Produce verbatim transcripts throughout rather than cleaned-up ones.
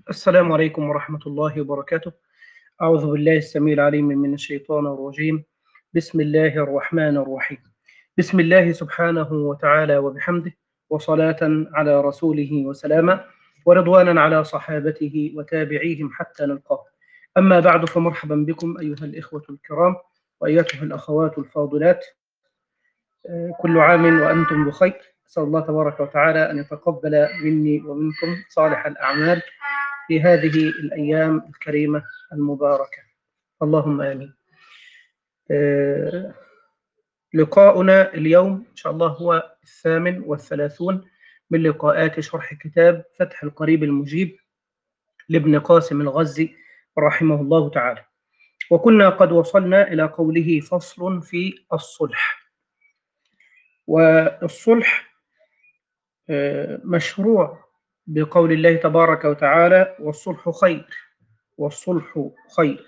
السلام عليكم ورحمة الله وبركاته. أعوذ بالله السميع العليم من الشيطان الرجيم. بسم الله الرحمن الرحيم. بسم الله سبحانه وتعالى وبحمده، وصلاة على رسوله وسلاما، ورضوانا على صحابته وتابعيهم حتى نلقاه. أما بعد، فمرحبا بكم أيها الإخوة الكرام وأيتها الأخوات الفاضلات. كل عام وأنتم بخير. أسأل الله تبارك وتعالى أن يتقبل مني ومنكم صالح الأعمال في هذه الأيام الكريمة المباركة، اللهم آمين. آه لقاؤنا اليوم إن شاء الله هو الثامن والثلاثون من لقاءات شرح كتاب فتح القريب المجيب لابن قاسم الغزي رحمه الله تعالى، وكنا قد وصلنا إلى قوله فصل في الصلح. والصلح آه مشروع بقول الله تبارك وتعالى: والصلح خير، والصلح خير.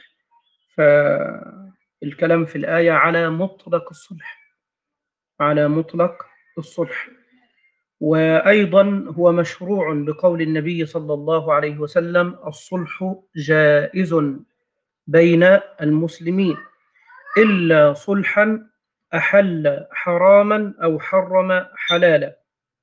فالكلام في الآية على مطلق الصلح، على مطلق الصلح. وأيضا هو مشروع بقول النبي صلى الله عليه وسلم: الصلح جائز بين المسلمين إلا صلحا أحل حراما أو حرم حلالا.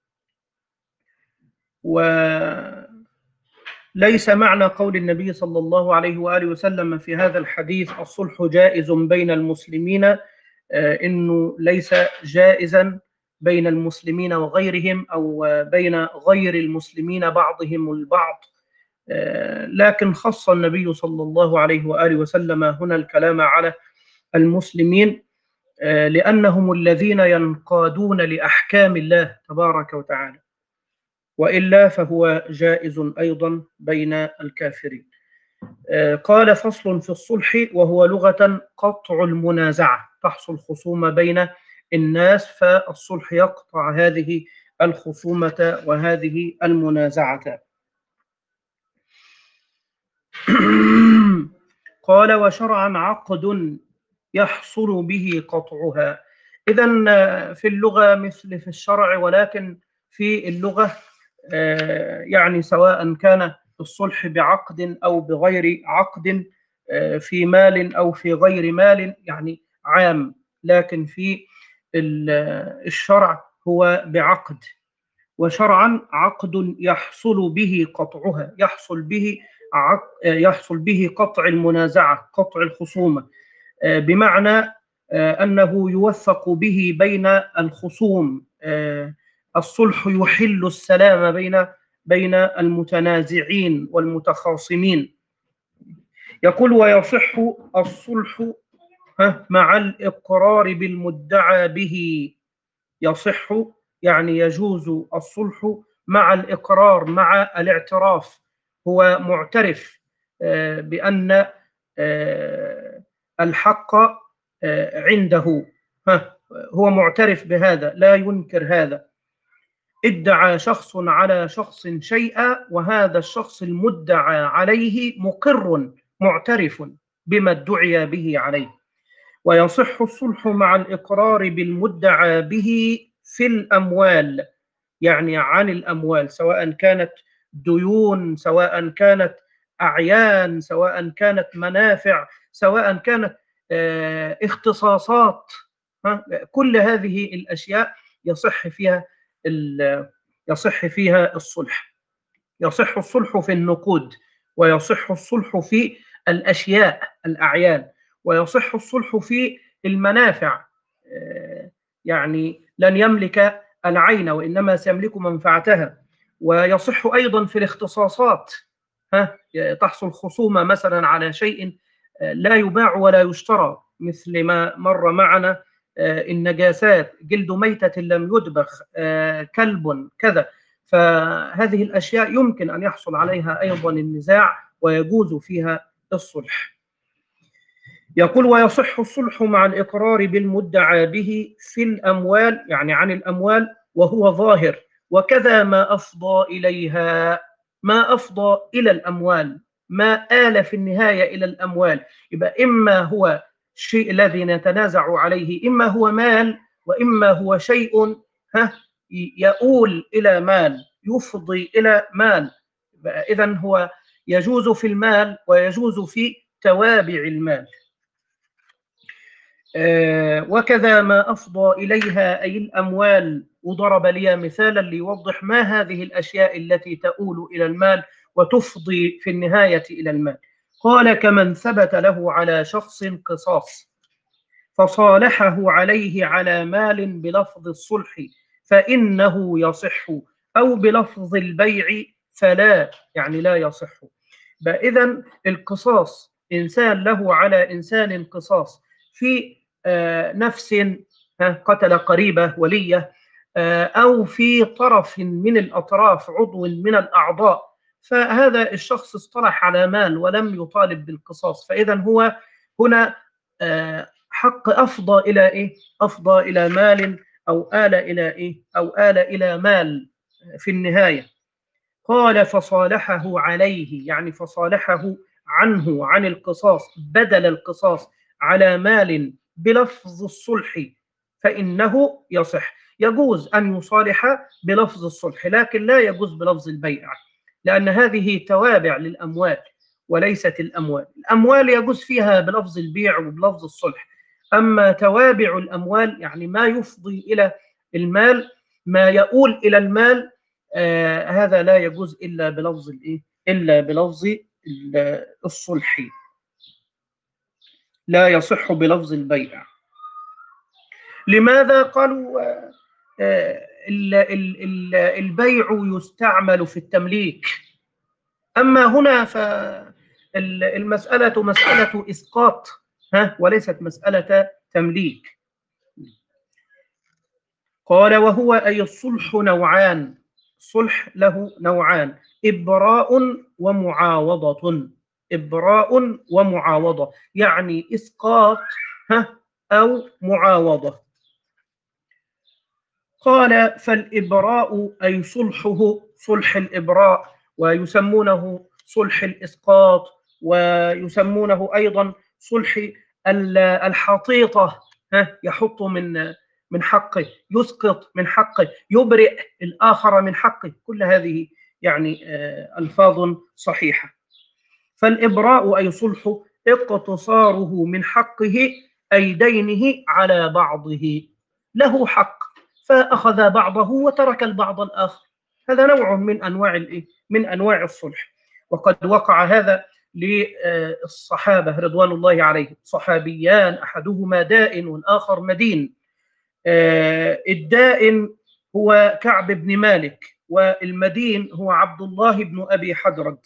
وليس معنى قول النبي صلى الله عليه وآله وسلم في هذا الحديث الصلح جائز بين المسلمين إنه ليس جائزا بين المسلمين وغيرهم، أو بين غير المسلمين بعضهم البعض، لكن خص النبي صلى الله عليه وآله وسلم هنا الكلام على المسلمين لأنهم الذين ينقادون لأحكام الله تبارك وتعالى، وإلا فهو جائز أيضا بين الكافرين. قال: فصل في الصلح، وهو لغة قطع المنازعة، تحصل خصومة بين الناس، فالصلح يقطع هذه الخصومة وهذه المنازعة. قال: وشرعا عقد يحصل به قطعها. إذن في اللغة مثل في الشرع، ولكن في اللغة يعني سواء كان الصلح بعقد أو بغير عقد، في مال أو في غير مال، يعني عام، لكن في الشرع هو بعقد. وشرعا عقد يحصل به قطعها، يحصل به يحصل به قطع المنازعة، قطع الخصومة، بمعنى أنه يوفق به بين الخصوم. الصلح يحل السلام بين بين المتنازعين والمتخاصمين. يقول: ويصح الصلح مع الإقرار بالمدعى به. يصح يعني يجوز الصلح مع الإقرار، مع الاعتراف. هو معترف بأن الحق عنده، هو معترف بهذا، لا ينكر هذا. ادعى شخص على شخص شيئا، وهذا الشخص المدعى عليه مقر معترف بما ادعي به عليه. ويصح الصلح مع الإقرار بالمدعى به في الأموال، يعني عن الأموال، سواء كانت ديون، سواء كانت أعيان، سواء كانت منافع، سواء كانت اختصاصات. كل هذه الأشياء يصح فيها يصح فيها الصلح. يصح الصلح في النقود، ويصح الصلح في الأشياء الأعيان، ويصح الصلح في المنافع، يعني لن يملك العين وإنما سيملك منفعتها. ويصح أيضا في الاختصاصات، ها تحصل خصومة مثلا على شيء لا يباع ولا يشترى، مثل ما مر معنا النجاسات، جلد ميتة لم يدبخ، كلب كذا. فهذه الأشياء يمكن أن يحصل عليها أيضا النزاع ويجوز فيها الصلح. يقول: ويصح الصلح مع الإقرار بالمدعى به في الأموال، يعني عن الأموال، وهو ظاهر، وكذا ما أفضى إليها، ما أفضى إلى الأموال، ما آل في النهاية إلى الأموال. يبقى إما هو الشيء الذي نتنازع عليه، إما هو مال، وإما هو شيء ها يؤول إلى مال، يفضي إلى مال. إذن هو يجوز في المال ويجوز في توابع المال. آه وكذا ما أفضى إليها أي الأموال. وضرب لي مثالا ليوضح ما هذه الأشياء التي تؤول إلى المال وتفضي في النهاية إلى المال. قال: كمن ثبت له على شخص قصاص فصالحه عليه على مال بلفظ الصلح فإنه يصح، أو بلفظ البيع فلا، يعني لا يصح. إذن القصاص، إنسان له على إنسان قصاص في آه نفس قتل قريبة ولية، آه أو في طرف من الأطراف، عضو من الأعضاء، فهذا الشخص اصطلح على مال ولم يطالب بالقصاص، فإذن هو هنا آه حق أفضى إلى إيه؟ أفضى إلى مال، أو آل إلى إيه؟ أو آل إلى مال في النهاية. قال: فصالحه عليه، يعني فصالحه عنه، عن القصاص، بدل القصاص، على مال بلفظ الصلح فإنه يصح. يجوز أن يصالح بلفظ الصلح، لكن لا يجوز بلفظ البيع، لأن هذه توابع للأموال وليست الأموال. الأموال يجوز فيها بلفظ البيع وبلفظ الصلح، أما توابع الأموال يعني ما يفضي إلى المال، ما يؤول إلى المال، آه هذا لا يجوز إلا بلفظ الإيه؟ إلا بلفظ الصلح، لا يصح بلفظ البيع. لماذا؟ قالوا آه آه البيع يستعمل في التمليك، أما هنا فالمسألة مسألة إسقاط، ها، وليست مسألة تمليك. قال: وهو أي الصلح نوعان. الصلح له نوعان: إبراء ومعاوضة. إبراء ومعاوضة، يعني إسقاط ها أو معاوضة. قال: فالإبراء أي صلحه، صلح الإبراء، ويسمونه صلح الإسقاط، ويسمونه أيضا صلح الحطيطة، ها، يحط من من حقه، يسقط من حقه، يبرئ الآخر من حقه، كل هذه يعني ألفاظ صحيحة. فالإبراء أي صلح اقتصاره من حقه أي دينه على بعضه، له حق فأخذ بعضه وترك البعض الآخر، هذا نوع من أنواع الإيه؟ من أنواع الصلح. وقد وقع هذا للصحابة رضوان الله عليهم، صحابيان أحدهما دائن والآخر مدين. الدائن هو كعب بن مالك، والمدين هو عبد الله بن أبي حدرد.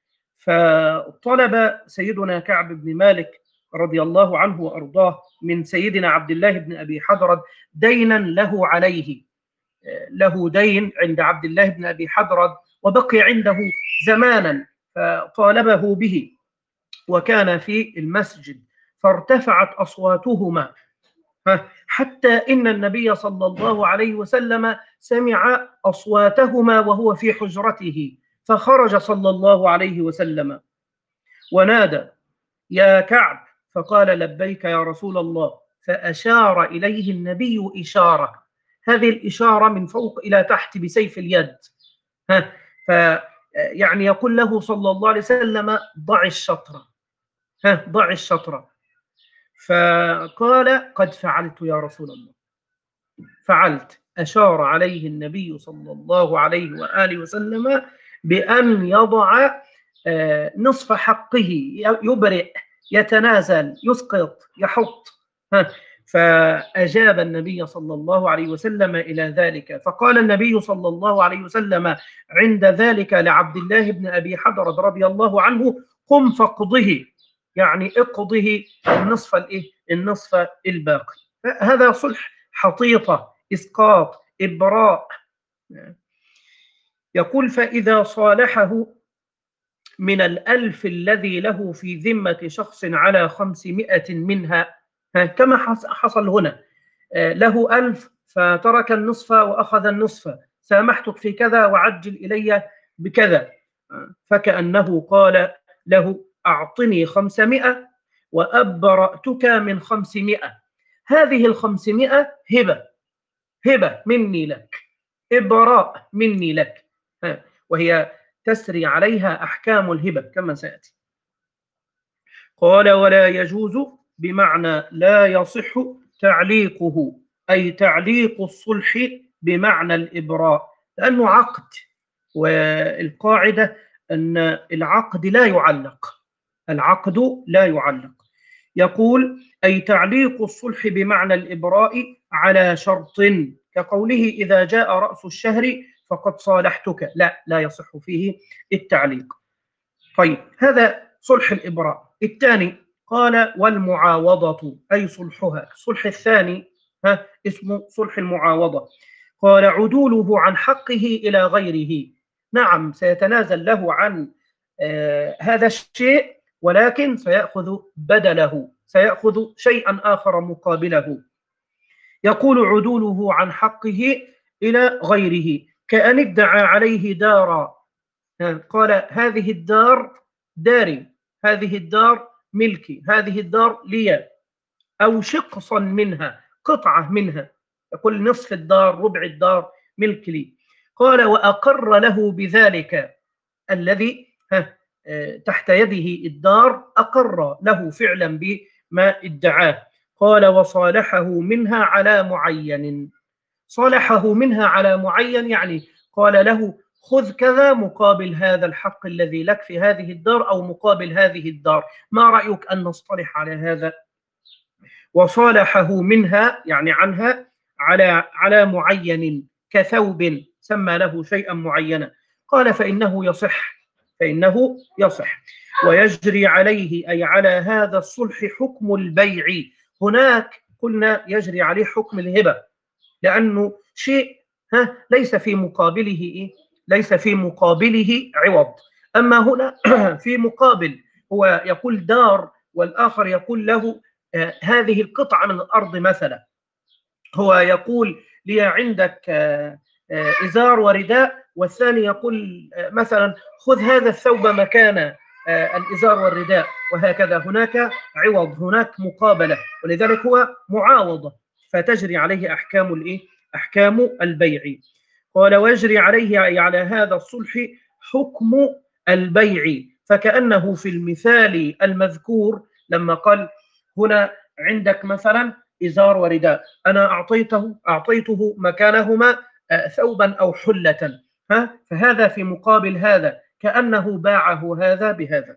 فطلب سيدنا كعب بن مالك رضي الله عنه وأرضاه من سيدنا عبد الله بن أبي حدرد دينا له عليه، له دين عند عبد الله بن أبي حدرد وبقي عنده زمانا، فطالبه به، وكان في المسجد، فارتفعت أصواتهما حتى إن النبي صلى الله عليه وسلم سمع أصواتهما وهو في حجرته، فخرج صلى الله عليه وسلم ونادى: يا كعب، فقال: لبيك يا رسول الله، فأشار إليه النبي إشارة، هذه الإشارة من فوق إلى تحت بسيف اليد، ها، فيعني يقول له صلى الله عليه وسلم: ضع الشطرة، ها، ضع الشطرة. فقال: قد فعلت يا رسول الله، فعلت. أشار عليه النبي صلى الله عليه وآله وسلم بأن يضع نصف حقه، يبرئ، يتنازل، يسقط، يحط. فأجاب النبي صلى الله عليه وسلم إلى ذلك، فقال النبي صلى الله عليه وسلم عند ذلك لعبد الله بن أبي حدرد رضي الله عنه: قم فاقضه، يعني اقضه النصف الايه النصف الباقي. هذا صلح حطيطة، إسقاط، إبراء. يقول: فإذا صالحه من الألف الذي له في ذمة شخص على خمسمائة منها، كما حصل هنا، له ألف فترك النصف وأخذ النصف، سامحتك في كذا وعجل إلي بكذا، فكأنه قال له: أعطني خمسمائة وأبرأتك من خمسمائة، هذه الخمسمائة هبة، هبة مني لك، إبراء مني لك، وهي تسري عليها أحكام الهبة كما سيأتي. قال ولا يجوز بمعنى لا يصح تعليقه، أي تعليق الصلح بمعنى الإبراء، لأنه عقد، والقاعدة أن العقد لا يعلق، العقد لا يعلق. يقول أي تعليق الصلح بمعنى الإبراء على شرط، كقوله إذا جاء رأس الشهر فقد صالحتك، لا لا يصح فيه التعليق. طيب هذا صلح الإبراء. الثاني قال والمعاوضة أي صلحها، الصلح الثاني ها اسمه صلح المعاوضة. قال عدوله عن حقه إلى غيره، نعم سيتنازل له عن آه هذا الشيء، ولكن سيأخذ بدله، سيأخذ شيئا آخر مقابله. يقول عدوله عن حقه إلى غيره، كأن ادعى عليه دارا، قال هذه الدار داري، هذه الدار ملكي، هذه الدار لي، أو شقصا منها، قطعة منها، يقول نصف الدار ربع الدار ملك لي. قال وأقر له بذلك الذي تحت يده الدار، أقر له فعلا بما ادعاه. قال وصالحه منها على معين، صالحه منها على معين يعني قال له خذ كذا مقابل هذا الحق الذي لك في هذه الدار، أو مقابل هذه الدار، ما رأيك أن نصطلح على هذا؟ وصالحه منها يعني عنها على على معين كثوب سمى له شيئا معينا. قال فإنه يصح، فإنه يصح ويجري عليه أي على هذا الصلح حكم البيع. هناك قلنا يجري عليه حكم الهبة، لأنه شيء ها ليس في مقابله إيه؟ ليس في مقابله عوض. أما هنا في مقابل، هو يقول دار والآخر يقول له آه هذه القطعة من الأرض مثلا، هو يقول لي عندك آه آه إزار ورداء، والثاني يقول آه مثلا خذ هذا الثوب مكان آه الإزار والرداء، وهكذا هناك عوض، هناك مقابلة، ولذلك هو معاوضة، فتجري عليه أحكام الإيه؟ أحكام البيع. قال ويجري عليه على هذا الصلح حكم البيع، فكأنه في المثال المذكور لما قال هنا عندك مثلا إزار ورداء، أنا أعطيته أعطيته مكانهما ثوبا أو حلة، ها فهذا في مقابل هذا، كأنه باعه هذا بهذا.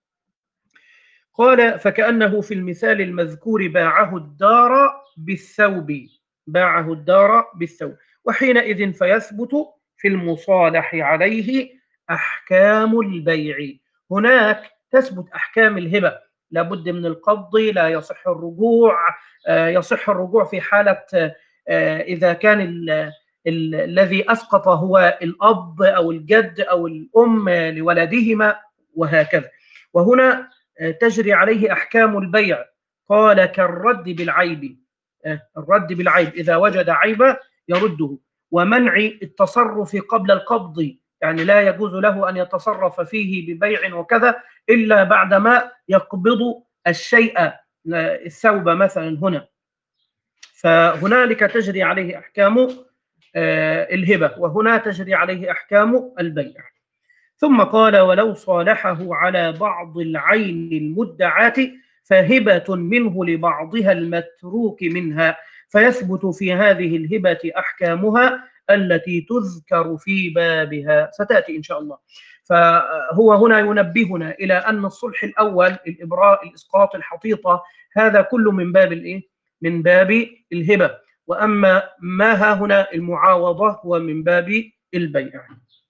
قال فكأنه في المثال المذكور باعه الدار بالثوب، باعه الدار بالثوب، وحينئذ فيثبت في المصالح عليه أحكام البيع. هناك تثبت أحكام الهبة، لابد من القبض، لا يصح الرجوع، يصح الرجوع في حالة إذا كان ال ال الذي أسقط هو الأب أو الجد أو الأم لولدهما وهكذا. وهنا تجري عليه أحكام البيع. قال كالرد بالعيب، الرد بالعيب إذا وجد عيبا يرده، ومنع التصرف قبل القبض، يعني لا يجوز له أن يتصرف فيه ببيع وكذا إلا بعدما يقبض الشيء، الثوب مثلا هنا، فهنالك تجري عليه أحكام الهبة، وهنا تجري عليه أحكام البيع. ثم قال ولو صالحه على بعض العين المدعاة فهبة منه لبعضها المتروك منها، فيثبت في هذه الهبة أحكامها التي تذكر في بابها، ستأتي إن شاء الله. فهو هنا ينبهنا إلى أن الصلح الأول الإبراء الإسقاط الحطيطة هذا كله من باب الإيه؟ من باب الهبة، وأما ما ها هنا المعاوضة هو من باب البيع.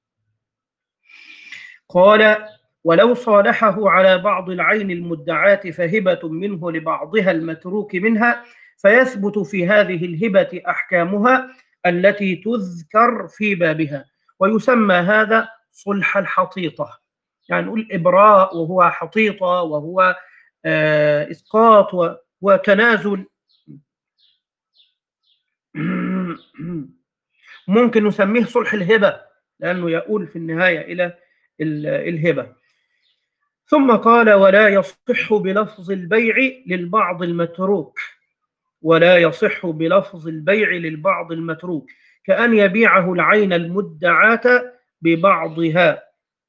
قال ولو صالحه على بعض العين المدعاة فهبة منه لبعضها المتروك منها، فيثبت في هذه الهبة أحكامها التي تذكر في بابها، ويسمى هذا صلح الحطيطة، يعني نقول إبراء وهو حطيطة وهو آه إسقاط وتنازل. ممكن نسميه صلح الهبة لأنه يؤول في النهاية إلى الهبة. ثم قال ولا يصح بلفظ البيع للبعض المتروك، ولا يصح بلفظ البيع للبعض المتروك، كأن يبيعه العين المدعاة ببعضها،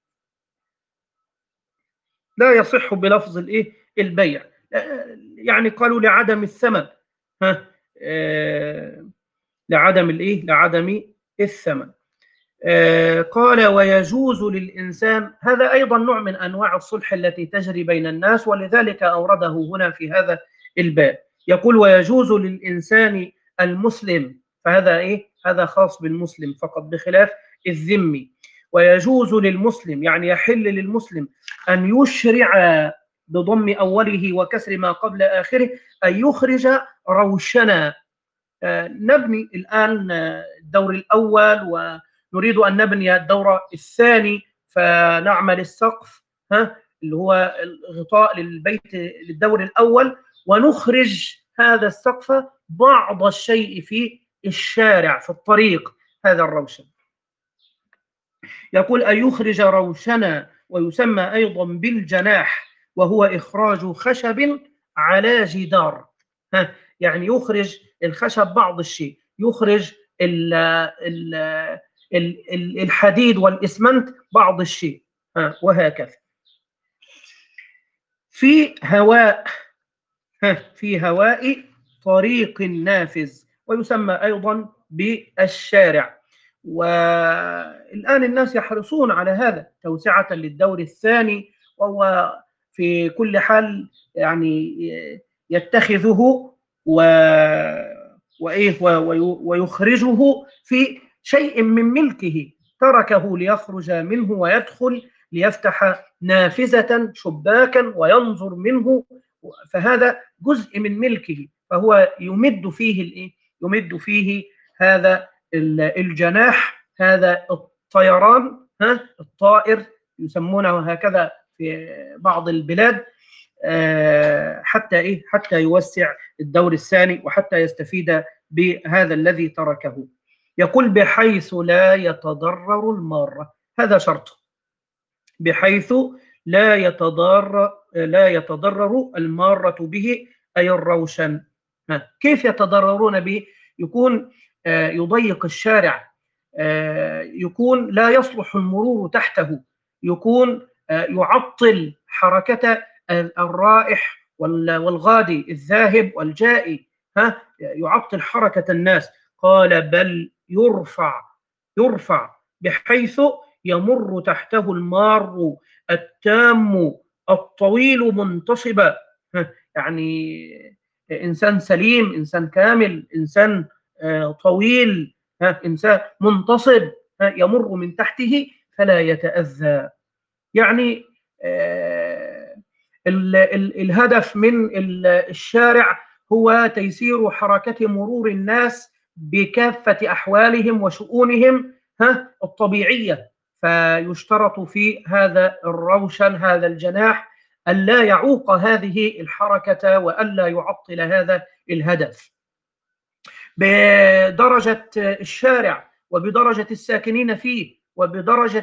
لا يصح بلفظ الايه البيع، يعني قالوا لعدم الثمن، ها آه لعدم الايه لعدم الثمن. آه قال ويجوز للإنسان، هذا أيضا نوع من أنواع الصلح التي تجري بين الناس، ولذلك أورده هنا في هذا الباب. يقول ويجوز للإنسان المسلم، فهذا إيه هذا خاص بالمسلم فقط بخلاف الذمي. ويجوز للمسلم يعني يحل للمسلم أن يشرع بضم أوله وكسر ما قبل آخره، أن يخرج روشنا. آه نبني الآن الدور الأول ونريد أن نبني الدور الثاني، فنعمل السقف ها اللي هو الغطاء للبيت للدور الأول، ونخرج هذا السقف بعض الشيء في الشارع في الطريق، هذا الروشن. يقول أن يخرج روشنا، ويسمى أيضا بالجناح، وهو إخراج خشب على جدار. ها يعني يخرج الخشب بعض الشيء، يخرج ال ال ال الحديد والإسمنت بعض الشيء، ها وهكذا. في هواء، ها في هواء طريق نافذ، ويسمى أيضا بالشارع. والآن الناس يحرصون على هذا توسعة للدور الثاني، وهو في كل حال يعني يتخذه و... وإيه ويخرجه في شيء من ملكه، تركه ليخرج منه ويدخل ليفتح نافذة شباكا وينظر منه، فهذا جزء من ملكه، فهو يمد فيه الإيه؟ يمد فيه هذا الجناح، هذا الطيران، ها الطائر يسمونه هكذا في بعض البلاد، حتى ايه حتى يوسع الدور الثاني وحتى يستفيد بهذا الذي تركه. يقول بحيث لا يتضرر المارة، هذا شرط، بحيث لا يتضرر لا يتضرر المارة به، أي الروشن. كيف يتضررون به؟ يكون يضيق الشارع، يكون لا يصلح المرور تحته، يكون يعطل حركة الرائح والغادي الذاهب والجائي، ها يعطل حركة الناس. قال بل يرفع يرفع بحيث يمر تحته المار التام الطويل منتصبا، يعني إنسان سليم، إنسان كامل، إنسان طويل، إنسان منتصب يمر من تحته فلا يتأذى. يعني ال ال الهدف من الشارع هو تيسير حركة مرور الناس بكافة أحوالهم وشؤونهم ها الطبيعية، فيشترط في هذا الروشن هذا الجناح ألا يعوق هذه الحركة وألا يعطل هذا الهدف. بدرجة الشارع وبدرجة الساكنين فيه وبدرجة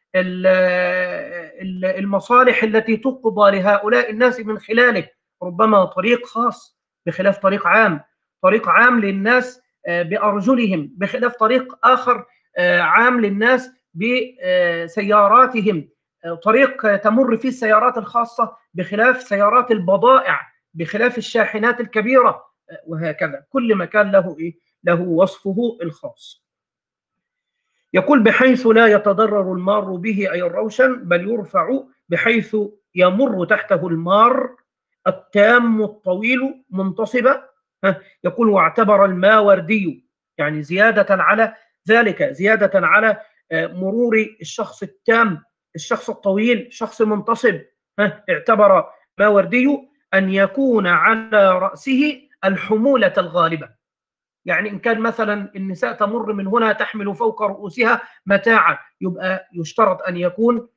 المصالح التي تقضى لهؤلاء الناس من خلاله، ربما طريق خاص بخلاف طريق عام، طريق عام للناس بأرجلهم بخلاف طريق آخر عام للناس بسياراتهم، طريق تمر فيه السيارات الخاصة بخلاف سيارات البضائع، بخلاف الشاحنات الكبيرة، وهكذا كل مكان له إيه؟ له وصفه الخاص. يقول بحيث لا يتضرر المار به أي الروشن، بل يرفع بحيث يمر تحته المار التام الطويل منتصبا. يقول واعتبر الماوردي يعني زيادة على ذلك، زيادة على مرور الشخص التام الشخص الطويل شخص منتصب، اعتبر ماوردي أن يكون على رأسه الحمولة الغالبة، يعني إن كان مثلا النساء تمر من هنا تحمل فوق رؤوسها متاعا، يبقى يشترط أن يكون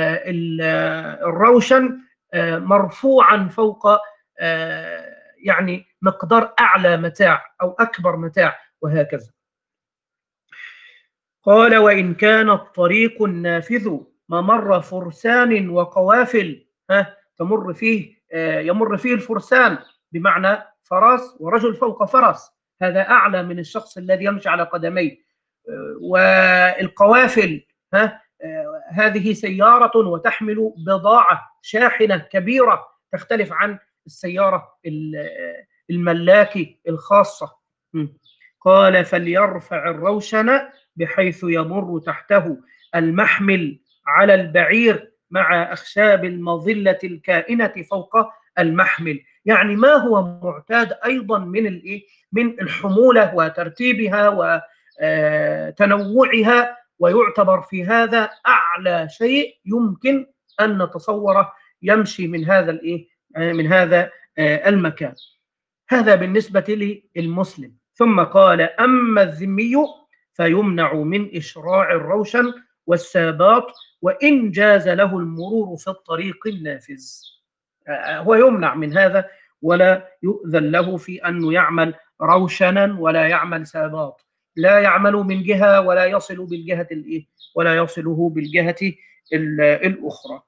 الروشن مرفوعا فوق يعني مقدار أعلى متاع أو أكبر متاع، وهكذا. قال وإن كان الطريق النافذ ممر فرسان وقوافل، ها تمر فيه يمر فيه الفرسان بمعنى فرس ورجل فوق فرس، هذا أعلى من الشخص الذي يمشي على قدميه، والقوافل ها هذه سيارة وتحمل بضاعة شاحنة كبيرة تختلف عن السيارة الملاكي الخاصة. قال فليرفع الروشن بحيث يمر تحته المحمل على البعير مع أخشاب المظلة الكائنة فوق المحمل. يعني ما هو معتاد أيضا من الإيه؟ من الحمولة وترتيبها وتنوعها، ويعتبر في هذا أعلى شيء يمكن أن نتصوره يمشي من هذا الإيه؟ من هذا المكان. هذا بالنسبة للمسلم. ثم قال أما الذمي فيمنع من إشراع الروشن والسابات وإن جاز له المرور في الطريق النافذ. هو يمنع من هذا ولا يؤذن له في أنه يعمل روشنا ولا يعمل سابات، لا يعمل من جهة ولا يصل بالجهة الإيه؟ ولا يصله بالجهة الأخرى.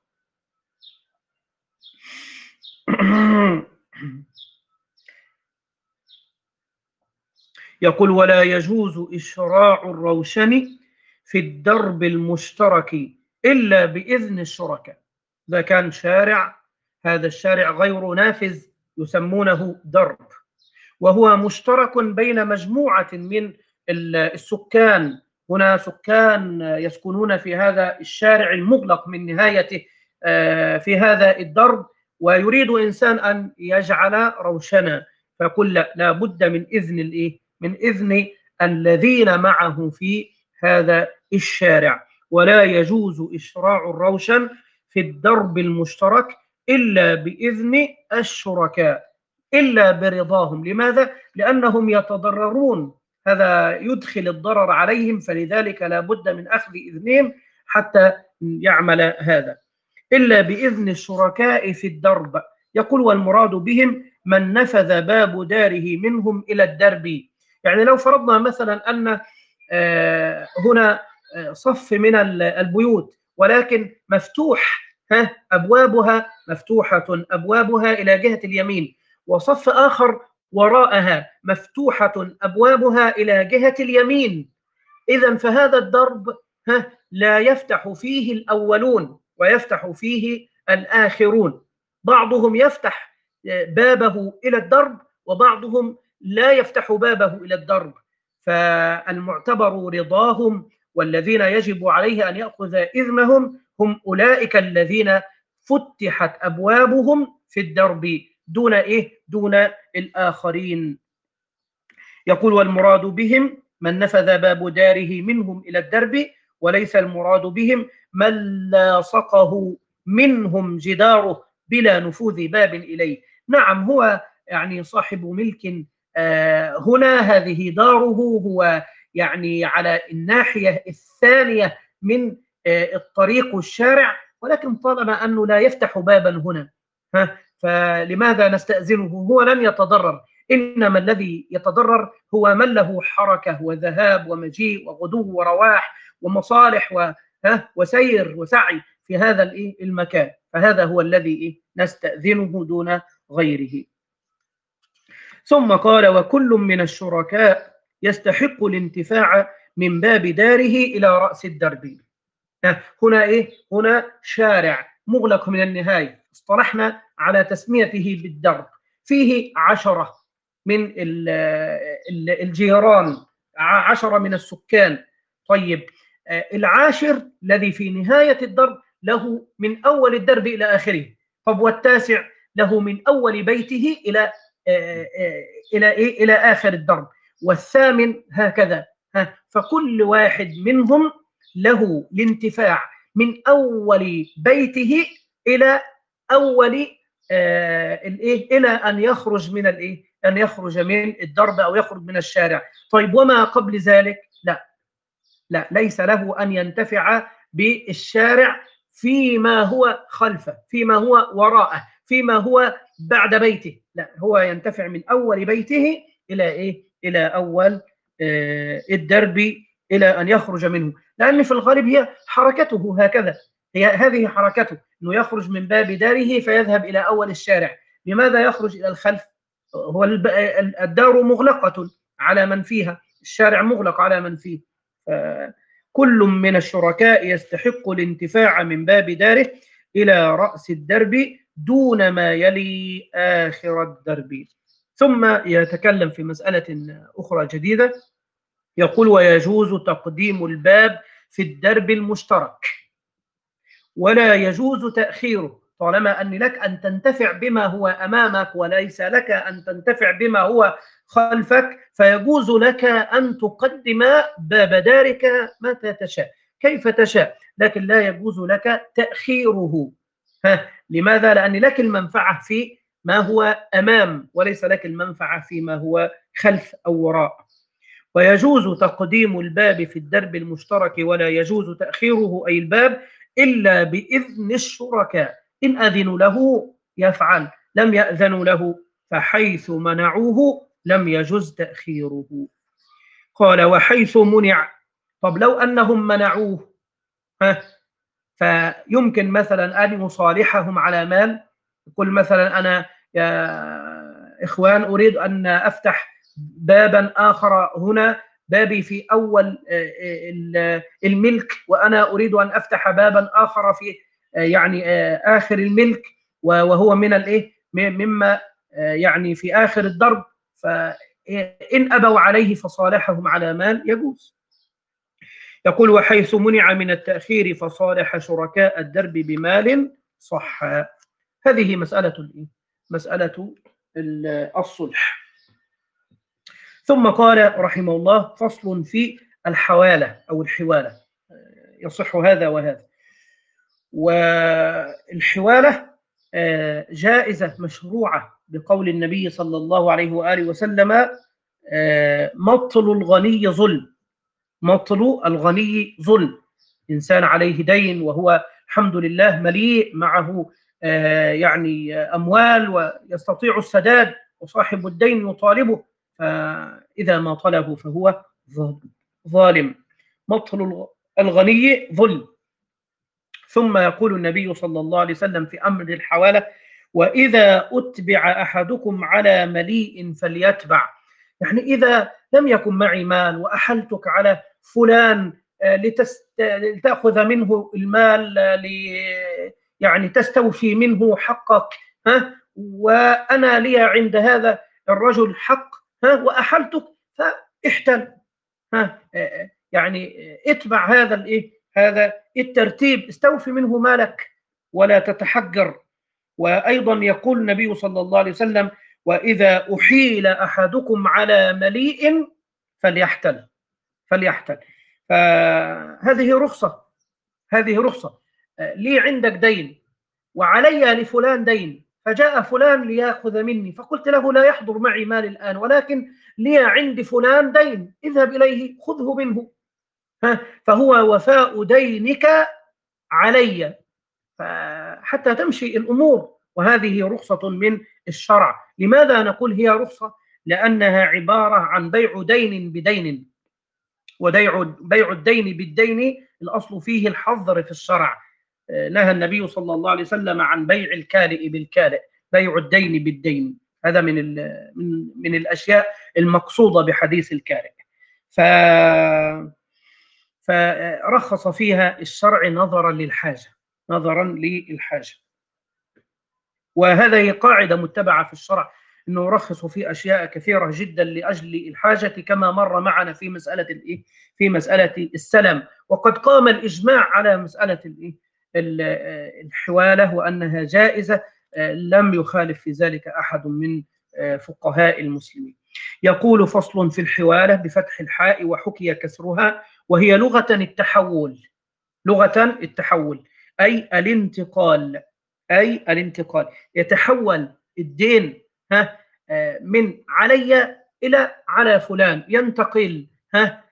يقول ولا يجوز إشراع الروشن في الدرب المشترك إلا بإذن الشركاء. إذا كان شارع، هذا الشارع غير نافذ يسمونه درب، وهو مشترك بين مجموعة من السكان. هنا سكان يسكنون في هذا الشارع المغلق من نهايته في هذا الدرب، ويريد إنسان أن يجعل روشنا، فيقول لا، لا بد من إذن الإيه؟ من إذن الذين معه في هذا الشارع. ولا يجوز إشراع الروشن في الدرب المشترك إلا بإذن الشركاء، إلا برضاهم. لماذا؟ لأنهم يتضررون، هذا يدخل الضرر عليهم، فلذلك لا بد من أخذ إذنهم حتى يعمل هذا. إلا بإذن الشركاء في الدرب. يقول والمراد بهم من نفذ باب داره منهم إلى الدرب. يعني لو فرضنا مثلا أن هنا صف من البيوت ولكن مفتوح أبوابها مفتوحة أبوابها إلى جهة اليمين، وصف آخر وراءها مفتوحة أبوابها إلى جهة اليمين، إذن فهذا الدرب لا يفتح فيه الأولون ويفتح فيه الآخرون. بعضهم يفتح بابه إلى الدرب وبعضهم لا يفتح بابه إلى الدرب، فالمعتبر رضاهم، والذين يجب عليه أن يأخذ إذنهم هم أولئك الذين فتحت أبوابهم في الدرب دون إيه؟ دون الآخرين. يقول والمراد بهم من نفذ باب داره منهم إلى الدرب، وليس المراد بهم من لاصقه منهم جداره بلا نفوذ باب إليه. نعم، هو يعني صاحب ملك آه هنا، هذه داره، هو يعني على الناحية الثانية من آه الطريق والشارع، ولكن طالما أنه لا يفتح بابا هنا، ها فلماذا نستأذنه؟ هو لن يتضرر، إنما الذي يتضرر هو من له حركة وذهاب ومجيء وغدو ورواح ومصالح وسير وسعي في هذا المكان، فهذا هو الذي نستأذنه دون غيره. ثم قال وكل من الشركاء يستحق الانتفاع من باب داره إلى رأس الدرب. هنا إيه؟ هنا شارع مغلق من النهاية، اصطلحنا على تسميته بالدرب، فيه عشرة من الجيران، عشرة من السكان. طيب العاشر الذي في نهاية الدرب له من أول الدرب إلى آخره. طب والتاسع له من أول بيته إلى إلى إيه؟ إلى آخر الدرب. والثامن هكذا. فكل واحد منهم له الانتفاع من أول بيته إلى أول آه الإيه؟ إلى أن يخرج من الإيه؟ أن يخرج من الدرب أو يخرج من الشارع. طيب وما قبل ذلك؟ لا لا ليس له أن ينتفع بالشارع فيما هو خلفه، فيما هو وراءه، فيما هو بعد بيته. لا، هو ينتفع من أول بيته إلى إيه؟ إلى أول آه الدرب إلى أن يخرج منه، لأن في الغالب هي حركته هكذا، هي هذه حركته، أنه يخرج من باب داره فيذهب إلى أول الشارع. لماذا يخرج إلى الخلف؟ هو الدار مغلقة على من فيها، الشارع مغلق على من فيه، كل من الشركاء يستحق الانتفاع من باب داره إلى رأس الدرب دون ما يلي آخر الدرب. ثم يتكلم في مسألة أخرى جديدة، يقول: ويجوز تقديم الباب في الدرب المشترك ولا يجوز تأخيره، طالما أن لك أن تنتفع بما هو أمامك وليس لك أن تنتفع بما هو خلفك، فيجوز لك أن تقدم باب دارك متى تشاء كيف تشاء، لكن لا يجوز لك تأخيره. ها، لماذا؟ لأن لك المنفعة في ما هو أمام وليس لك المنفعة فيما هو خلف أو وراء. ويجوز تقديم الباب في الدرب المشترك ولا يجوز تأخيره أي الباب إلا بإذن الشركاء، إن أذنوا له يفعل، لم يأذنوا له فحيث منعوه لم يجوز تأخيره. قال: وحيث منع، طب لو أنهم منعوه ها، فيمكن مثلا أن يصالحهم على مال، يقول مثلا: أنا يا إخوان أريد أن أفتح بابا آخر هنا، بابي في أول الملك وأنا أريد أن أفتح بابا آخر في يعني آخر الملك وهو من الإيه مما يعني في آخر الدرب، فإن أبوا عليه فصالحهم على مال يجوز. يقول: وحيث منع من التأخير فصالح شركاء الدرب بمال صح. هذه مسألة الإيه؟ مسألة الصلح. ثم قال رحمه الله: فصل في الحوالة أو الحوالة، يصح هذا وهذا. والحوالة جائزة مشروعة بقول النبي صلى الله عليه وآله وسلم: مطل الغني ظلم، مطل الغني ظلم. إنسان عليه دين وهو الحمد لله مليء معه يعني أموال ويستطيع السداد، وصاحب الدين يطالبه، فإذا ما طلبه فهو ظالم. مطل الغني ظلم. ثم يقول النبي صلى الله عليه وسلم في أمر الحوالة: وإذا أتبع أحدكم على مليء فليتبع. يعني إذا لم يكن معي مال وأحلتك على فلان لتأخذ منه المال يعني تستوفي منه حقك، ها، وأنا لي عند هذا الرجل حق، ها، وأحلتك فاحتل، ها، يعني اتبع هذا الايه هذا الترتيب، استوفي منه مالك ولا تتحجر. وأيضا يقول النبي صلى الله عليه وسلم: وإذا أحيل أحدكم على مليء فليحتل فليحتل. فهذه رخصة، هذه رخصة. لي عندك دين وعلي لفلان دين، فجاء فلان ليأخذ مني، فقلت له: لا يحضر معي مال الآن، ولكن لي عند فلان دين، اذهب إليه خذه منه، فهو وفاء دينك علي، حتى تمشي الأمور. وهذه رخصة من الشرع. لماذا نقول هي رخصة؟ لأنها عبارة عن بيع دين بدين، وبيع بيع الدين بالدين الأصل فيه الحظر في الشرع. نهى النبي صلى الله عليه وسلم عن بيع الكالئ بالكالئ، بيع الدين بالدين، هذا من من من الأشياء المقصودة بحديث الكالئ. ف فرخص فيها الشرع نظرا للحاجة، نظرا للحاجة. وهذه قاعدة متبعة في الشرع، أنه يرخص في أشياء كثيرة جدا لأجل الحاجة، كما مر معنا في مسألة الإيه؟ في مسألة السلم. وقد قام الإجماع على مسألة الإيه؟ الحوالة وأنها جائزة، لم يخالف في ذلك أحد من فقهاء المسلمين. يقول: فصل في الحوالة بفتح الحاء وحكي كسرها، وهي لغة التحول، لغة التحول أي الانتقال، أي الانتقال. يتحول الدين ها من علي إلى على فلان، ينتقل ها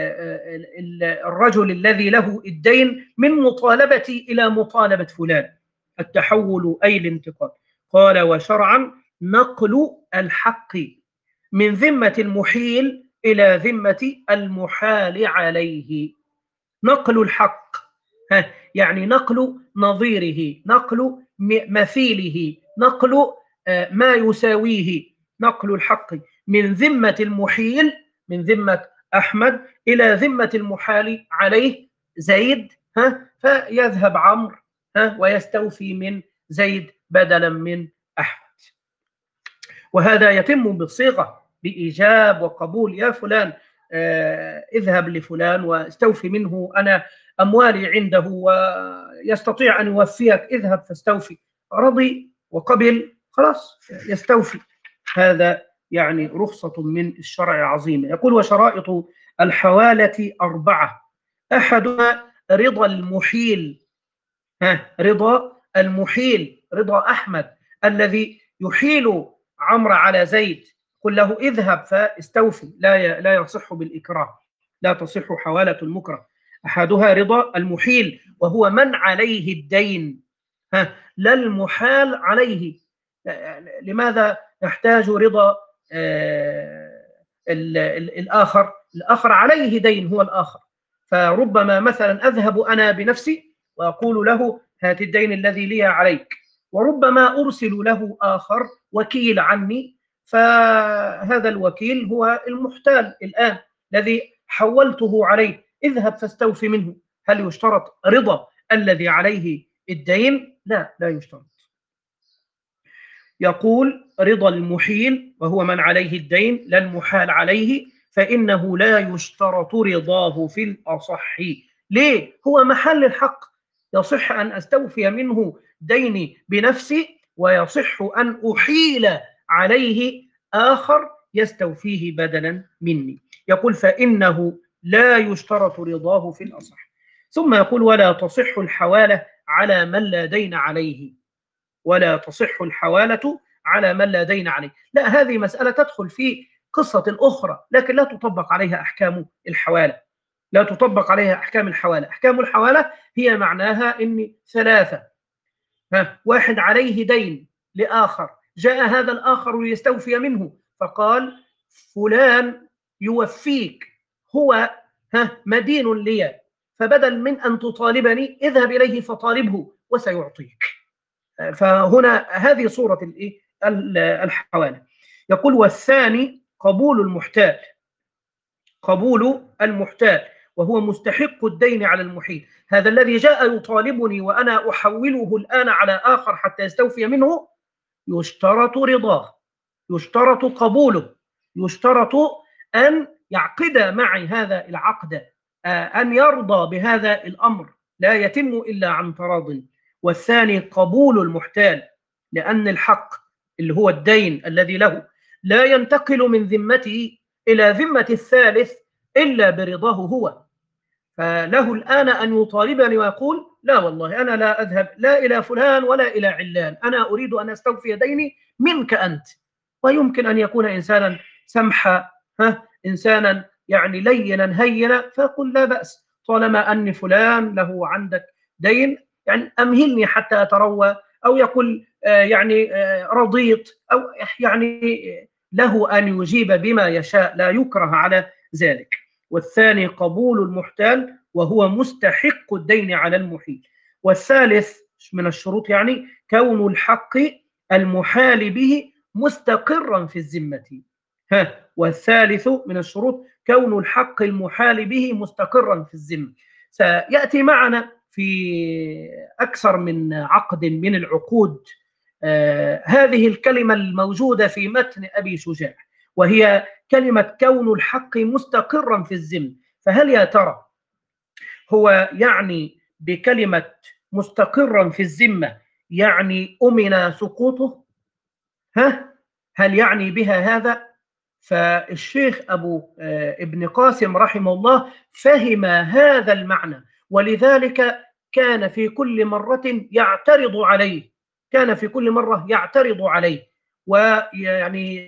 الرجل الذي له الدين من مطالبتي إلى مطالبة فلان. التحول أي الانتقال. قال: وشرعا نقل الحق من ذمة المحيل إلى ذمة المحال عليه. نقل الحق ها يعني نقل نظيره، نقل مثيله، نقل ما يساويه. نقل الحق من ذمة المحيل، من ذمة أحمد إلى ذمة المحال عليه زيد، ها فيذهب عمرو ها ويستوفي من زيد بدلا من أحمد. وهذا يتم بالصيغة بإيجاب وقبول، يا فلان آه اذهب لفلان واستوفي منه، أنا أموالي عنده ويستطيع أن يوفيك، اذهب فاستوفي. رضي وقبل خلاص يستوفي. هذا يعني رخصة من الشرع عظيمة. يقول وشرائط الحوالة أربعة، أحدها رضا المحيل، ها رضا المحيل، رضا أحمد الذي يحيل عمرو على زيد، قل له اذهب فاستوفي، لا لا يصح بالإكراه، لا تصح حوالة المكره. أحدها رضا المحيل وهو من عليه الدين، ها لا المحال عليه. لماذا يحتاج رضا آه ال ال الآخر؟ الآخر عليه دين، هو الآخر، فربما مثلا أذهب أنا بنفسي وأقول له هات الدين الذي لي عليك، وربما أرسل له آخر وكيل عني، فهذا الوكيل هو المحتال الآن الذي حولته عليه، اذهب فاستوفي منه. هل يشترط رضا الذي عليه الدين؟ لا، لا يشترط. يقول رضا المحيل وهو من عليه الدين لا المحال عليه، فإنه لا يشترط رضاه في الأصح. ليه؟ هو محل الحق، يصح أن أستوفي منه ديني بنفسي، ويصح أن أحيل عليه آخر يستوفيه بدلا مني. يقول فإنه لا يشترط رضاه في الأصح. ثم يقول ولا تصح الحوالة على من لا دين عليه، ولا تصح الحوالة على من لا دين عليه. لا، هذه مسألة تدخل في قصة أخرى، لكن لا تطبق عليها أحكام الحوالة، لا تطبق عليها أحكام الحوالة. أحكام الحوالة هي معناها إن ثلاثة، ها واحد عليه دين لآخر، جاء هذا الآخر ليستوفي منه فقال فلان يوفيك، هو ها مدين لي، فبدل من أن تطالبني اذهب إليه فطالبه وسيعطيك. فهنا هذه صورة الحوالة. يقول والثاني قبول المحتال، قبول المحتال وهو مستحق الدين على المحيل، هذا الذي جاء يطالبني وأنا أحوله الآن على آخر حتى يستوفي منه، يشترط رضاه، يشترط قبوله، يشترط أن يعقد معي هذا العقد، أن يرضى بهذا الأمر، لا يتم إلا عن تراض. والثاني قبول المحتال، لأن الحق اللي هو الدين الذي له لا ينتقل من ذمته إلى ذمة الثالث إلا برضاه هو، فله الآن أن يطالبني ويقول لا والله أنا لا أذهب لا إلى فلان ولا إلى علان، أنا أريد أن أستوفي ديني منك أنت. ويمكن أن يكون إنسانا سمحا، ها إنسانا يعني لينا هينا، فيقول لا بأس طالما أن فلان له عندك دين، يعني أمهلني حتى أتروى، أو يقول آه يعني آه رضيت، أو يعني له أن يجيب بما يشاء، لا يكره على ذلك. والثاني قبول المحتال وهو مستحق الدين على المحيل. والثالث من الشروط يعني كون الحق المحال به مستقرا في الذمة. ها والثالث من الشروط كون الحق المحال به مستقرا في الذمة. سيأتي معنا في أكثر من عقد من العقود آه هذه الكلمة الموجودة في متن أبي شجاع، وهي كلمة كون الحق مستقرا في الذمة. فهل يا ترى هو يعني بكلمة مستقرا في الذمة يعني أمن سقوطه؟ ها هل يعني بها هذا؟ فالشيخ أبو ابن قاسم رحمه الله فهم هذا المعنى، ولذلك كان في كل مرة يعترض عليه، كان في كل مرة يعترض عليه ويعني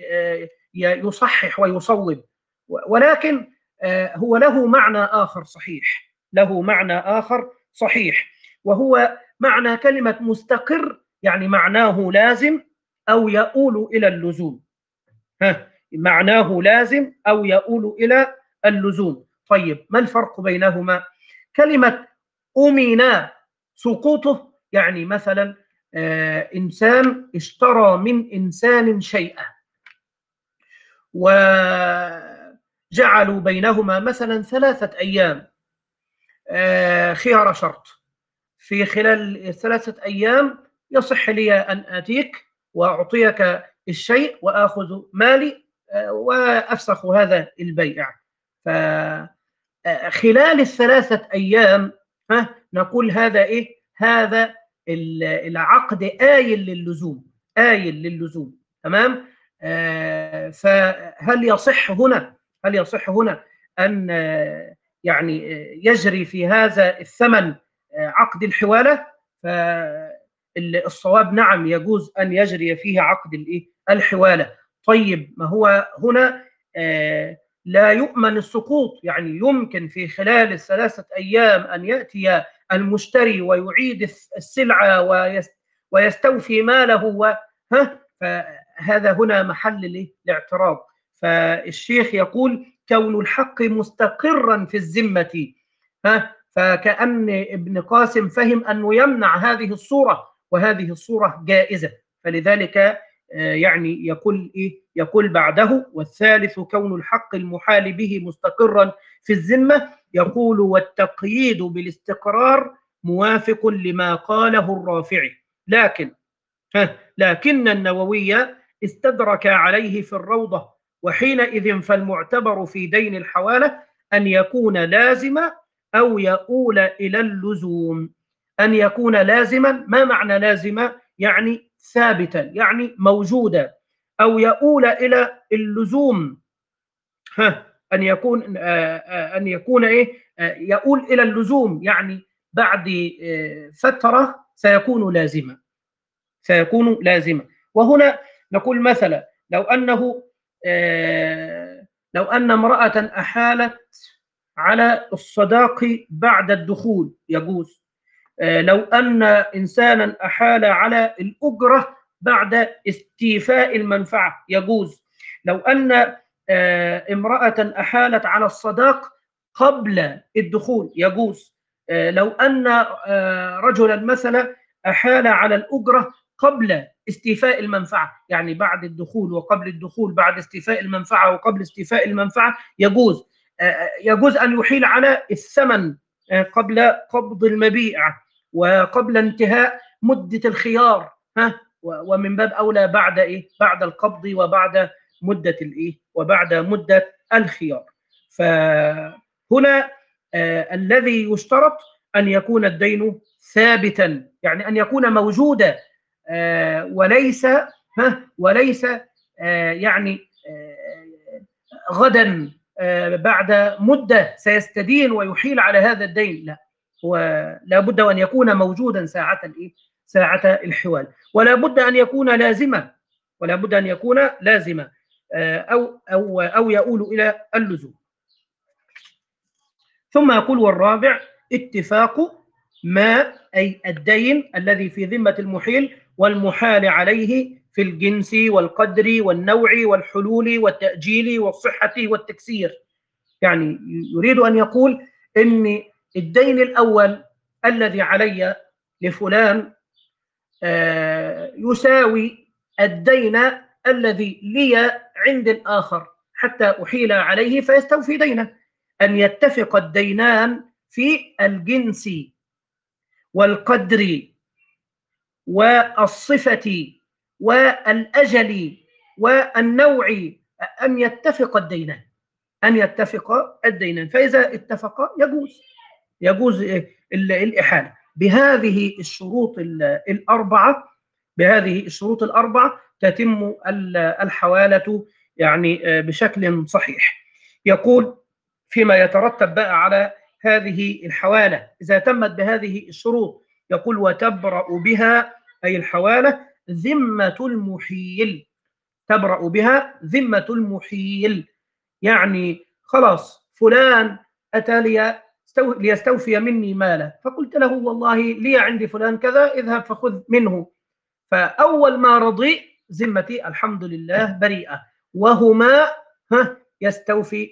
يصحح ويصوب، ولكن هو له معنى آخر صحيح، له معنى آخر صحيح، وهو معنى كلمة مستقر، يعني معناه لازم أو يؤول إلى اللزوم. ها معناه لازم أو يؤول إلى اللزوم. طيب ما الفرق بينهما؟ كلمة أمن سقوطه يعني مثلا آه إنسان اشترى من إنسان شيئا، و جعلوا بينهما مثلا ثلاثة أيام خيار شرط، في خلال الثلاثة أيام يصح لي أن آتيك وأعطيك الشيء وآخذ مالي وأفسخ هذا البيع. فخلال الثلاثة أيام ها نقول هذا إيه؟ هذا العقد آيل للزوم، آيل للزوم. تمام؟ آه فهل يصح هنا هل يصح هنا أن يعني يجري في هذا الثمن عقد الحوالة؟ فالصواب نعم، يجوز أن يجري فيه عقد الحوالة. طيب، ما هو هنا آه لا يؤمن السقوط، يعني يمكن في خلال الثلاثة أيام أن يأتي المشتري ويعيد السلعة ويستوفي ماله وها، فهذا هنا محل الاعتراض. فالشيخ يقول كون الحق مستقرا في الذمة، ها فكأن ابن قاسم فهم أنه يمنع هذه الصورة، وهذه الصورة جائزة، فلذلك يعني يقول إيه؟ يقول بعده: والثالث كون الحق المحال به مستقرا في الذمة. يقول: والتقييد بالاستقرار موافق لما قاله الرافعي، لكن لكن النووي استدرك عليه في الروضة، وحينئذ فالمعتبر في دين الحوالة أن يكون لازما أو يؤول إلى اللزوم. أن يكون لازما، ما معنى لازما؟ يعني ثابتا، يعني موجودا. أو يؤول إلى اللزوم، ها أن يكون أن يكون إيه؟ يؤول إلى اللزوم، يعني بعد فترة سيكون لازما سيكون لازما. وهنا نقول مثلا لو أنه لو أن امرأة أحالت على الصداق بعد الدخول يجوز. لو أن إنسانا أحال على الأجرة بعد استيفاء المنفعة يجوز. لو أن امرأة أحالت على الصداق قبل الدخول يجوز. لو أن رجلا مثلا أحال على الأجرة قبل استيفاء المنفعة، يعني بعد الدخول وقبل الدخول، بعد استيفاء المنفعة وقبل استيفاء المنفعة يجوز. يجوز أن يحيل على الثمن قبل قبض المبيع وقبل انتهاء مدة الخيار، ها ومن باب أولى بعد إيه؟ بعد القبض وبعد مدة الإيه؟ وبعد مدة الخيار. فهنا آه الذي يشترط أن يكون الدين ثابتا، يعني أن يكون موجودا، آه وليس ها وليس آه يعني آه غدا آه بعد مدة سيستدين ويحيل على هذا الدين، لا، ولا بد أن يكون موجودا ساعة الإيه؟ ساعة الحوال، ولا بد أن يكون لازما ولا بد أن يكون لازما أو أو أو يؤول إلى اللزوم. ثم يقول: والرابع اتفاق ما، أي الدين الذي في ذمة المحيل والمحال عليه في الجنس والقدر والنوع والحلول والتأجيل والصحة والتكسير. يعني يريد أن يقول إن الدين الأول الذي علي لفلان يساوي الدين الذي لي عند الآخر حتى أحيل عليه فيستوفي دينه. أن يتفق الدينان في الجنس والقدر والصفة والأجل والنوع، أن يتفق الدينان أن يتفق الدينان فإذا اتفقا يجوز يجوز الإحالة بهذه الشروط الأربعة. بهذه الشروط الأربعة تتم الحوالة يعني بشكل صحيح. يقول: فيما يترتب بقى على هذه الحوالة إذا تمت بهذه الشروط، يقول: وتبرأ بها، أي الحوالة، ذمة المحيل. تبرأ بها ذمة المحيل، يعني خلاص فلان أتى لي ليستوفي مني ماله، فقلت له: والله لي عندي فلان كذا، اذهب فخذ منه. فأول ما رضي ذمتي الحمد لله بريئة، وهما ها يستوفي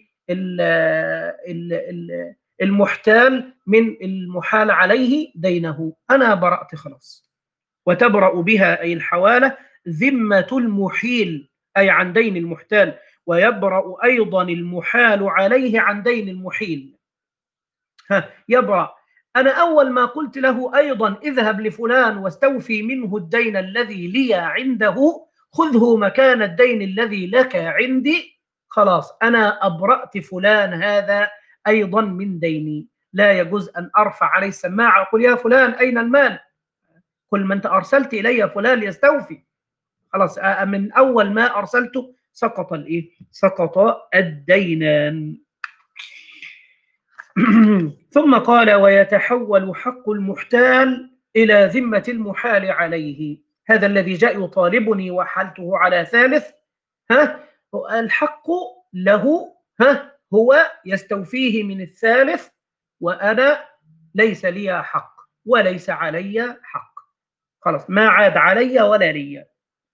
المحتال من المحال عليه دينه، أنا برأت خلاص. وتبرأ بها، أي الحوالة، ذمة المحيل، أي عن دين المحتال، ويبرأ أيضا المحال عليه عن دين المحيل. ها يبرأ. أنا أول ما قلت له أيضا اذهب لفلان واستوفي منه الدين الذي لي عنده، خذه مكان الدين الذي لك عندي، خلاص أنا أبرأت فلان هذا أيضا من ديني. لا يجوز أن أرفع عليه السماعة أقول يا فلان أين المال؟ كل ما أنت أرسلت إلي فلان يستوفي، خلاص من أول ما أرسلته سقط الإيه؟ سقط الدينان. ثم قال ويتحول حق المحتال إلى ذمة المحال عليه. هذا الذي جاء يطالبني وحلته على ثالث، ها الحق له، ها هو يستوفيه من الثالث، وأنا ليس لي حق وليس علي حق، خلاص ما عاد علي ولا لي.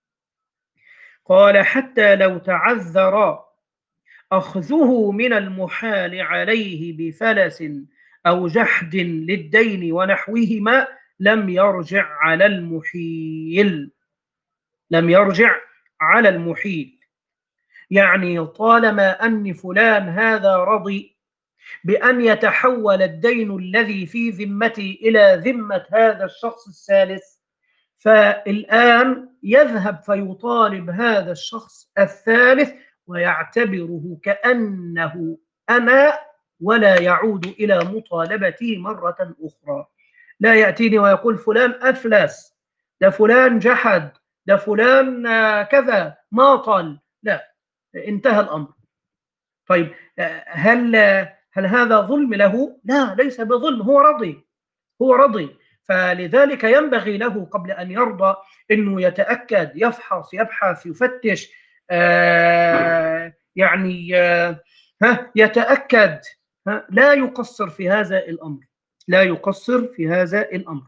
قال حتى لو تعذر أخذه من المحال عليه بفلس أو جحد للدين ونحوهما لم يرجع على المحيل. لم يرجع على المحيل يعني طالما أن فلان هذا رضي بأن يتحول الدين الذي في ذمتي إلى ذمة هذا الشخص الثالث، فالآن يذهب فيطالب هذا الشخص الثالث ويعتبره كأنه أنا، ولا يعود إلى مطالبتي مرة أخرى. لا يأتيني ويقول فلان أفلس، ده فلان جحد، ده فلان كذا ماطل، لا، انتهى الأمر. طيب هل هل هذا ظلم له؟ لا، ليس بظلم، هو رضي، هو رضي. فلذلك ينبغي له قبل أن يرضى أنه يتأكد، يفحص، يبحث، يفتش، آه يعني آه ها يتأكد، ها لا يقصر في هذا الأمر، لا يقصر في هذا الأمر.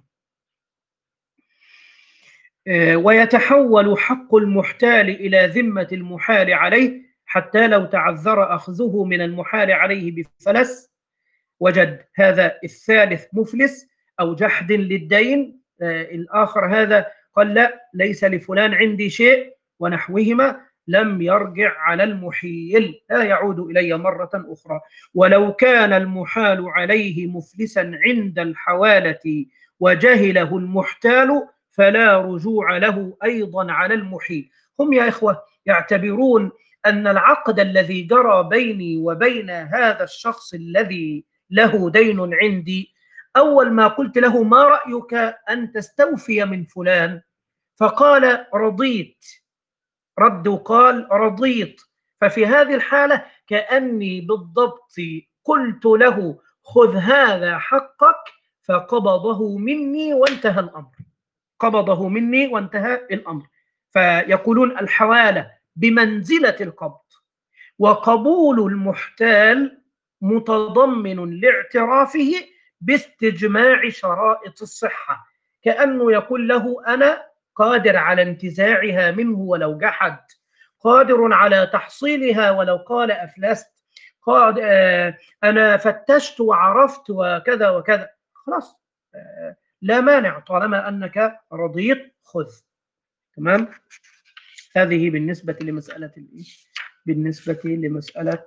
آه ويتحول حق المحتال إلى ذمة المحال عليه حتى لو تعذر أخذه من المحال عليه بفلس، وجد هذا الثالث مفلس أو جحد للدين، آه الآخر هذا قال لا ليس لفلان عندي شيء ونحوهما، لم يرجع على المحيل، لا يعود إلي مرة أخرى. ولو كان المحال عليه مفلسا عند الحوالة وجهله المحتال فلا رجوع له أيضا على المحيل. هم يا إخوة يعتبرون أن العقد الذي جرى بيني وبين هذا الشخص الذي له دين عندي، أول ما قلت له ما رأيك أن تستوفي من فلان، فقال رضيت، رد وقال رضيت، ففي هذه الحالة كأني بالضبط قلت له خذ هذا حقك، فقبضه مني وانتهى الأمر، قبضه مني وانتهى الأمر. فيقولون الحوالة بمنزلة القبض، وقبول المحتال متضمن لاعترافه باستجماع شرائط الصحة، كأنه يقول له أنا قادر على انتزاعها منه ولو جحد، قادر على تحصيلها ولو قال أفلست، قاد آه أنا فتشت وعرفت وكذا وكذا، خلاص آه لا مانع طالما أنك رضيت خذ. تمام. هذه بالنسبة لمسألة بالنسبة لمسألة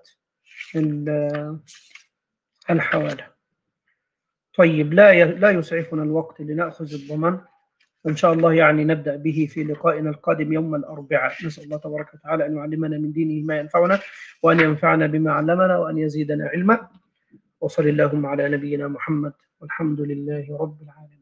الحوالة. طيب لا لا يسعفنا الوقت لنأخذ الضمان، إن شاء الله يعني نبدأ به في لقائنا القادم يوم الأربعاء. نسأل الله تبارك وتعالى أن يعلمنا من دينه ما ينفعنا، وأن ينفعنا بما علمنا، وأن يزيدنا علما. وصل اللهم على نبينا محمد، والحمد لله رب العالمين.